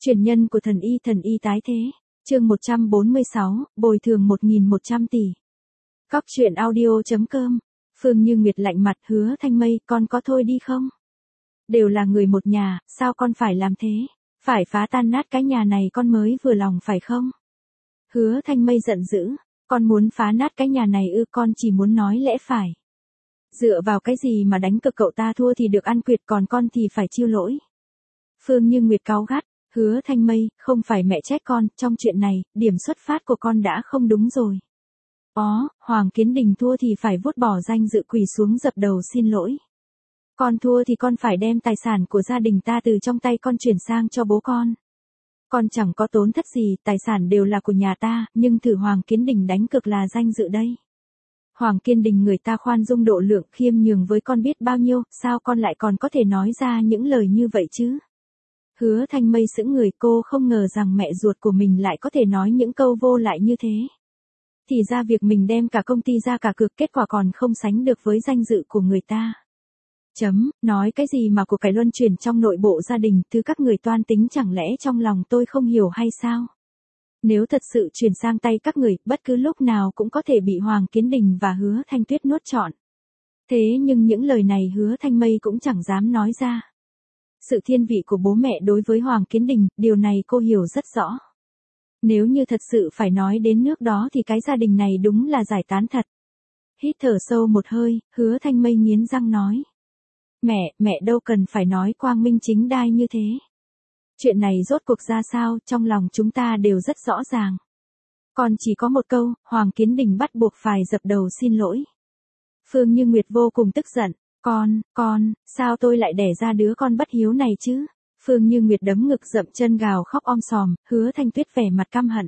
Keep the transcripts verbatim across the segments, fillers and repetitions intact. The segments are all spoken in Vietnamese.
Truyền nhân của thần y thần y tái thế. Chương một trăm bốn mươi sáu, bồi thường một nghìn một trăm tỷ. Cóc truyện audio.com. Phương Như Nguyệt lạnh mặt, Hứa Thanh Mây, con có thôi đi không? Đều là người một nhà, sao con phải làm thế? Phải phá tan nát cái nhà này con mới vừa lòng phải không? Hứa Thanh Mây giận dữ, con muốn phá nát cái nhà này ư? Con chỉ muốn nói lẽ phải. Dựa vào cái gì mà đánh cực cậu ta thua thì được ăn quyệt, còn con thì phải chịu lỗi. Phương Như Nguyệt cáu gắt, Hứa Thanh Mây, không phải mẹ trách con, trong chuyện này, điểm xuất phát của con đã không đúng rồi. Ó, Hoàng Kiến Đình thua thì phải vuốt bỏ danh dự, quỳ xuống dập đầu xin lỗi. Con thua thì con phải đem tài sản của gia đình ta từ trong tay con chuyển sang cho bố con. Con chẳng có tốn thất gì, tài sản đều là của nhà ta, nhưng thử Hoàng Kiến Đình đánh cược là danh dự đây. Hoàng Kiến Đình người ta khoan dung độ lượng, khiêm nhường với con biết bao nhiêu, sao con lại còn có thể nói ra những lời như vậy chứ? Hứa Thanh Mây sững người, cô không ngờ rằng mẹ ruột của mình lại có thể nói những câu vô lại như thế. Thì ra việc mình đem cả công ty ra cả cược, kết quả còn không sánh được với danh dự của người ta. Chấm, nói cái gì mà của cải luân chuyển trong nội bộ gia đình, thứ các người toan tính chẳng lẽ trong lòng tôi không hiểu hay sao? Nếu thật sự chuyển sang tay các người, bất cứ lúc nào cũng có thể bị Hoàng Kiến Đình và Hứa Thanh Tuyết nuốt trọn. Thế nhưng những lời này Hứa Thanh Mây cũng chẳng dám nói ra. Sự thiên vị của bố mẹ đối với Hoàng Kiến Đình, điều này cô hiểu rất rõ. Nếu như thật sự phải nói đến nước đó thì cái gia đình này đúng là giải tán thật. Hít thở sâu một hơi, Hứa Thanh Mây nghiến răng nói. Mẹ, mẹ đâu cần phải nói quang minh chính đai như thế. Chuyện này rốt cuộc ra sao, trong lòng chúng ta đều rất rõ ràng. Còn chỉ có một câu, Hoàng Kiến Đình bắt buộc phải dập đầu xin lỗi. Phương Như Nguyệt vô cùng tức giận. Con, con, sao tôi lại đẻ ra đứa con bất hiếu này chứ? Phương Như Nguyệt đấm ngực dậm chân gào khóc om sòm, Hứa Thanh Tuyết vẻ mặt căm hận.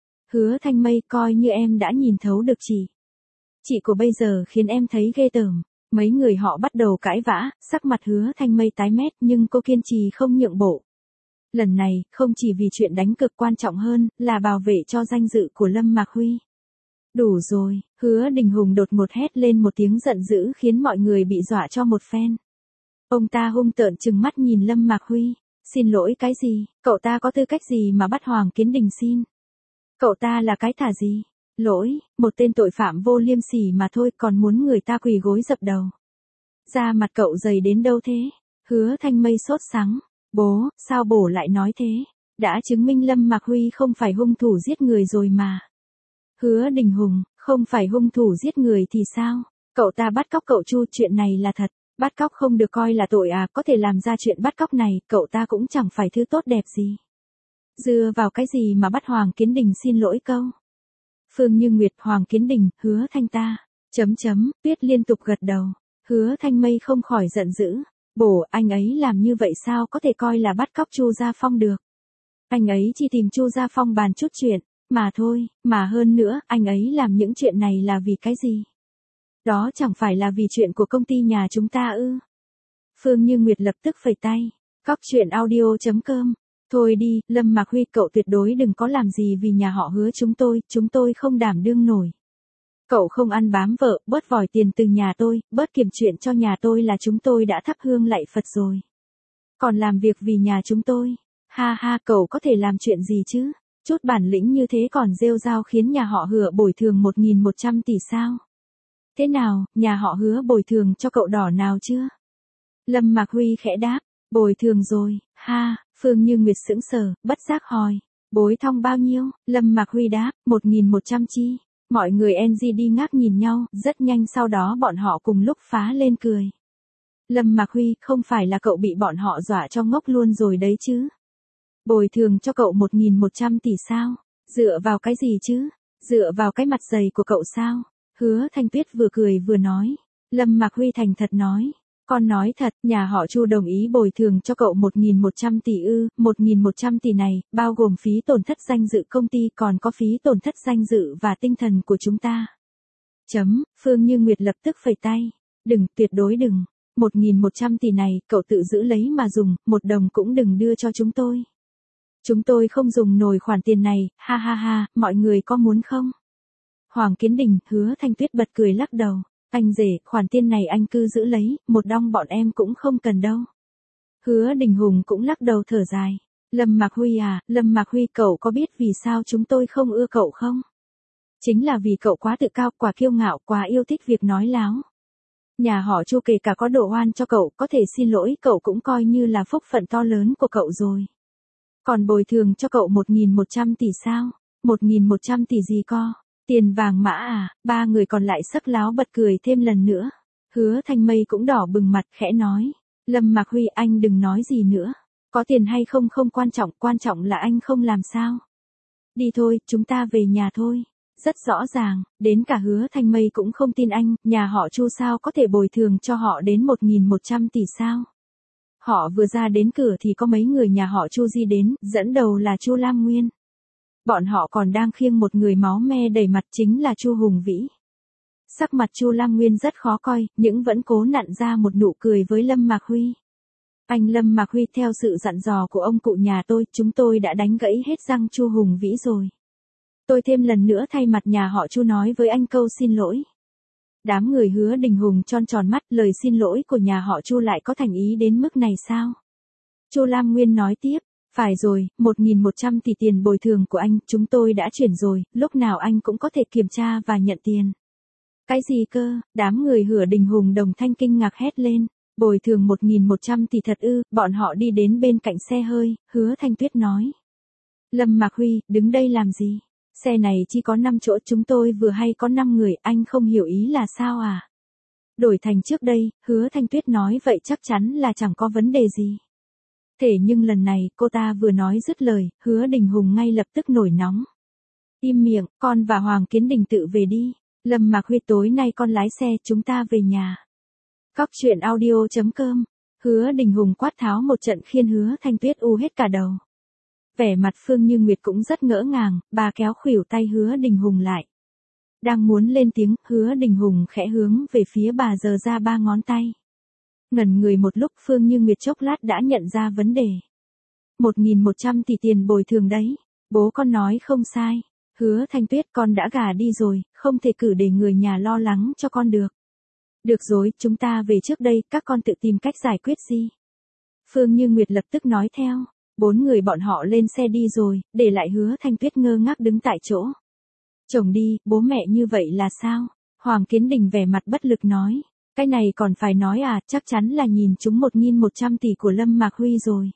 Hứa Thanh Mây, coi như em đã nhìn thấu được chị. Chị của bây giờ khiến em thấy ghê tởm. Mấy người họ bắt đầu cãi vã, sắc mặt Hứa Thanh Mây tái mét nhưng cô kiên trì không nhượng bộ. Lần này, không chỉ vì chuyện đánh cực, quan trọng hơn là bảo vệ cho danh dự của Lâm Mạc Huy. Đủ rồi, Hứa Đình Hùng đột ngột hét lên một tiếng giận dữ khiến mọi người bị dọa cho một phen. Ông ta hung tợn trừng mắt nhìn Lâm Mạc Huy, xin lỗi cái gì, cậu ta có tư cách gì mà bắt Hoàng Kiến Đình xin? Cậu ta là cái thả gì? Lỗi, một tên tội phạm vô liêm sỉ mà thôi, còn muốn người ta quỳ gối dập đầu. Da mặt cậu dày đến đâu thế? Hứa Thanh Mây sốt sắng, bố, sao bố lại nói thế? Đã chứng minh Lâm Mạc Huy không phải hung thủ giết người rồi mà. Hứa Đình Hùng, không phải hung thủ giết người thì sao? Cậu ta bắt cóc cậu Chu, chuyện này là thật. Bắt cóc không được coi là tội à? Có thể làm ra chuyện bắt cóc này, cậu ta cũng chẳng phải thứ tốt đẹp gì. Dựa vào cái gì mà bắt Hoàng Kiến Đình xin lỗi câu? Phương Như Nguyệt, Hoàng Kiến Đình, Hứa Thanh ta. Chấm chấm, Tuyết liên tục gật đầu. Hứa Thanh Mây không khỏi giận dữ. Bố, anh ấy làm như vậy sao có thể coi là bắt cóc Chu Gia Phong được? Anh ấy chỉ tìm Chu Gia Phong bàn chút chuyện. Mà thôi, mà hơn nữa, anh ấy làm những chuyện này là vì cái gì? Đó chẳng phải là vì chuyện của công ty nhà chúng ta ư? Phương Như Nguyệt lập tức phẩy tay. Cóc truyện audio.com. Thôi đi, Lâm Mạc Huy, cậu tuyệt đối đừng có làm gì vì nhà họ Hứa chúng tôi, chúng tôi không đảm đương nổi. Cậu không ăn bám vợ, bớt vòi tiền từ nhà tôi, bớt kiềm chuyện cho nhà tôi là chúng tôi đã thắp hương lạy Phật rồi. Còn làm việc vì nhà chúng tôi. Ha ha, cậu có thể làm chuyện gì chứ? Chút bản lĩnh như thế còn rêu rao khiến nhà họ Hứa bồi thường một nghìn một trăm tỷ sao? Thế nào, nhà họ Hứa bồi thường cho cậu đỏ nào chưa? Lâm Mạc Huy khẽ đáp, bồi thường rồi, ha, Phương Như Nguyệt sững sờ, bất giác hỏi, bối thong bao nhiêu? Lâm Mạc Huy đáp, một nghìn một trăm chi. Mọi người en giê đi ngác nhìn nhau, rất nhanh sau đó bọn họ cùng lúc phá lên cười. Lâm Mạc Huy, không phải là cậu bị bọn họ dọa cho ngốc luôn rồi đấy chứ? Bồi thường cho cậu một nghìn một trăm tỷ sao? Dựa vào cái gì chứ? Dựa vào cái mặt dày của cậu sao? Hứa Thanh Tuyết vừa cười vừa nói. Lâm Mạc Huy thành thật nói. Con nói thật, nhà họ Chu đồng ý bồi thường cho cậu một nghìn một trăm tỷ ư? một nghìn một trăm tỷ này, bao gồm phí tổn thất danh dự công ty, còn có phí tổn thất danh dự và tinh thần của chúng ta. Chấm, Phương Như Nguyệt lập tức phẩy tay. Đừng, tuyệt đối đừng. một nghìn một trăm tỷ này, cậu tự giữ lấy mà dùng, một đồng cũng đừng đưa cho chúng tôi. Chúng tôi không dùng nổi khoản tiền này, ha ha ha, mọi người có muốn không? Hoàng Kiến Đình, Hứa Thanh Tuyết bật cười lắc đầu. Anh rể, khoản tiền này anh cứ giữ lấy, một đong bọn em cũng không cần đâu. Hứa Đình Hùng cũng lắc đầu thở dài. Lâm Mạc Huy à, Lâm Mạc Huy cậu có biết vì sao chúng tôi không ưa cậu không? Chính là vì cậu quá tự cao, quá kiêu ngạo, quá yêu thích việc nói láo. Nhà họ Chu kể cả có độ oan cho cậu, có thể xin lỗi cậu cũng coi như là phúc phận to lớn của cậu rồi. Còn bồi thường cho cậu một nghìn một trăm tỷ sao? một nghìn một trăm tỷ gì co? Tiền vàng mã à? Ba người còn lại sắc láo bật cười thêm lần nữa. Hứa Thanh Mây cũng đỏ bừng mặt khẽ nói. Lâm Mạc Huy anh đừng nói gì nữa. Có tiền hay không không quan trọng, quan trọng là anh không làm sao. Đi thôi, chúng ta về nhà thôi. Rất rõ ràng, đến cả Hứa Thanh Mây cũng không tin anh, nhà họ Chu sao có thể bồi thường cho họ đến một nghìn một trăm tỷ sao. Họ vừa ra đến cửa thì có mấy người nhà họ Chu di đến, dẫn đầu là Chu Lam Nguyên. Bọn họ còn đang khiêng một người máu me đầy mặt chính là Chu Hùng Vĩ. Sắc mặt Chu Lam Nguyên rất khó coi, nhưng vẫn cố nặn ra một nụ cười với Lâm Mạc Huy. Anh Lâm Mạc Huy, theo sự dặn dò của ông cụ nhà tôi, chúng tôi đã đánh gãy hết răng Chu Hùng Vĩ rồi. Tôi thêm lần nữa thay mặt nhà họ Chu nói với anh câu xin lỗi. Đám người Hứa Đình Hùng tròn tròn mắt, lời xin lỗi của nhà họ Chu lại có thành ý đến mức này sao? Chu Lam Nguyên nói tiếp, phải rồi, một nghìn một trăm tỷ tiền bồi thường của anh, chúng tôi đã chuyển rồi, lúc nào anh cũng có thể kiểm tra và nhận tiền. Cái gì cơ? Đám người Hứa Đình Hùng đồng thanh kinh ngạc hét lên. Bồi thường một nghìn một trăm tỷ thật ư? Bọn họ đi đến bên cạnh xe hơi, Hứa Thanh Tuyết nói. Lâm Mạc Huy, đứng đây làm gì? Xe này chỉ có năm chỗ, chúng tôi vừa hay có năm người, anh không hiểu ý là sao à? Đổi thành trước đây, Hứa Thanh Tuyết nói vậy chắc chắn là chẳng có vấn đề gì. Thế nhưng lần này, cô ta vừa nói dứt lời, Hứa Đình Hùng ngay lập tức nổi nóng. Im miệng, con và Hoàng Kiến Đình tự về đi. Lâm Mạc Huy, tối nay con lái xe, chúng ta về nhà. Cóc truyện audio chấm com. Hứa Đình Hùng quát tháo một trận khiến Hứa Thanh Tuyết u hết cả đầu. Vẻ mặt Phương Như Nguyệt cũng rất ngỡ ngàng, bà kéo khuỷu tay Hứa Đình Hùng lại. Đang muốn lên tiếng, Hứa Đình Hùng khẽ hướng về phía bà giơ ra ba ngón tay. Ngẩn người một lúc, Phương Như Nguyệt chốc lát đã nhận ra vấn đề. một nghìn một trăm tỷ tiền bồi thường đấy. Bố con nói không sai. Hứa Thanh Tuyết, con đã gả đi rồi, không thể cử để người nhà lo lắng cho con được. Được rồi, chúng ta về trước đây, các con tự tìm cách giải quyết gì. Phương Như Nguyệt lập tức nói theo. Bốn người bọn họ lên xe đi rồi, để lại Hứa Thanh Tuyết ngơ ngác đứng tại chỗ. Chồng đi, bố mẹ như vậy là sao? Hoàng Kiến Đình vẻ mặt bất lực nói. Cái này còn phải nói à, chắc chắn là nhìn chúng một nghìn một trăm tỷ của Lâm Mạc Huy rồi.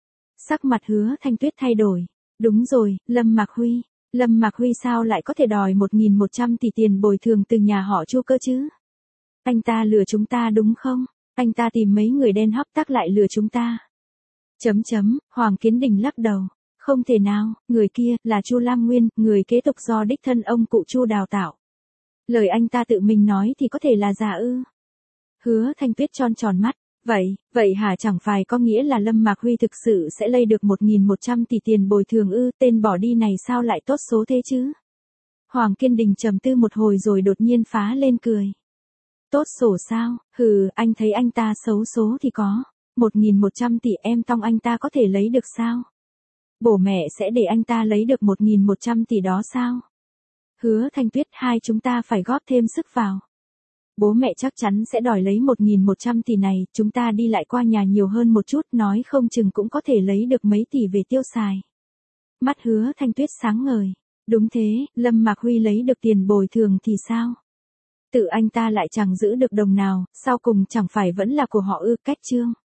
Sắc mặt Hứa Thanh Tuyết thay đổi. Đúng rồi, Lâm Mạc Huy. Lâm Mạc Huy sao lại có thể đòi một nghìn một trăm tỷ tiền bồi thường từ nhà họ Chu cơ chứ? Anh ta lừa chúng ta đúng không? Anh ta tìm mấy người đen hấp tắc lại lừa chúng ta. Chấm chấm, Hoàng Kiến Đình lắc đầu. Không thể nào, người kia là Chu Lam Nguyên, người kế tục do đích thân ông cụ Chu đào tạo. Lời anh ta tự mình nói thì có thể là giả ư? Hứa Thanh Tuyết tròn tròn mắt. Vậy, vậy hả, chẳng phải có nghĩa là Lâm Mạc Huy thực sự sẽ lây được một nghìn một trăm tỷ tiền bồi thường ư? Tên bỏ đi này sao lại tốt số thế chứ? Hoàng Kiến Đình trầm tư một hồi rồi đột nhiên phá lên cười. Tốt sổ sao? Hừ, anh thấy anh ta xấu số thì có. một nghìn một trăm tỷ em tong anh ta có thể lấy được sao? Bố mẹ sẽ để anh ta lấy được một nghìn một trăm tỷ đó sao? Hứa Thanh Tuyết, hai chúng ta phải góp thêm sức vào. Bố mẹ chắc chắn sẽ đòi lấy một nghìn một trăm tỷ này, chúng ta đi lại qua nhà nhiều hơn một chút, nói không chừng cũng có thể lấy được mấy tỷ về tiêu xài. Mắt Hứa Thanh Tuyết sáng ngời. Đúng thế, Lâm Mạc Huy lấy được tiền bồi thường thì sao? Tự anh ta lại chẳng giữ được đồng nào, sau cùng chẳng phải vẫn là của họ ư? Cách chương.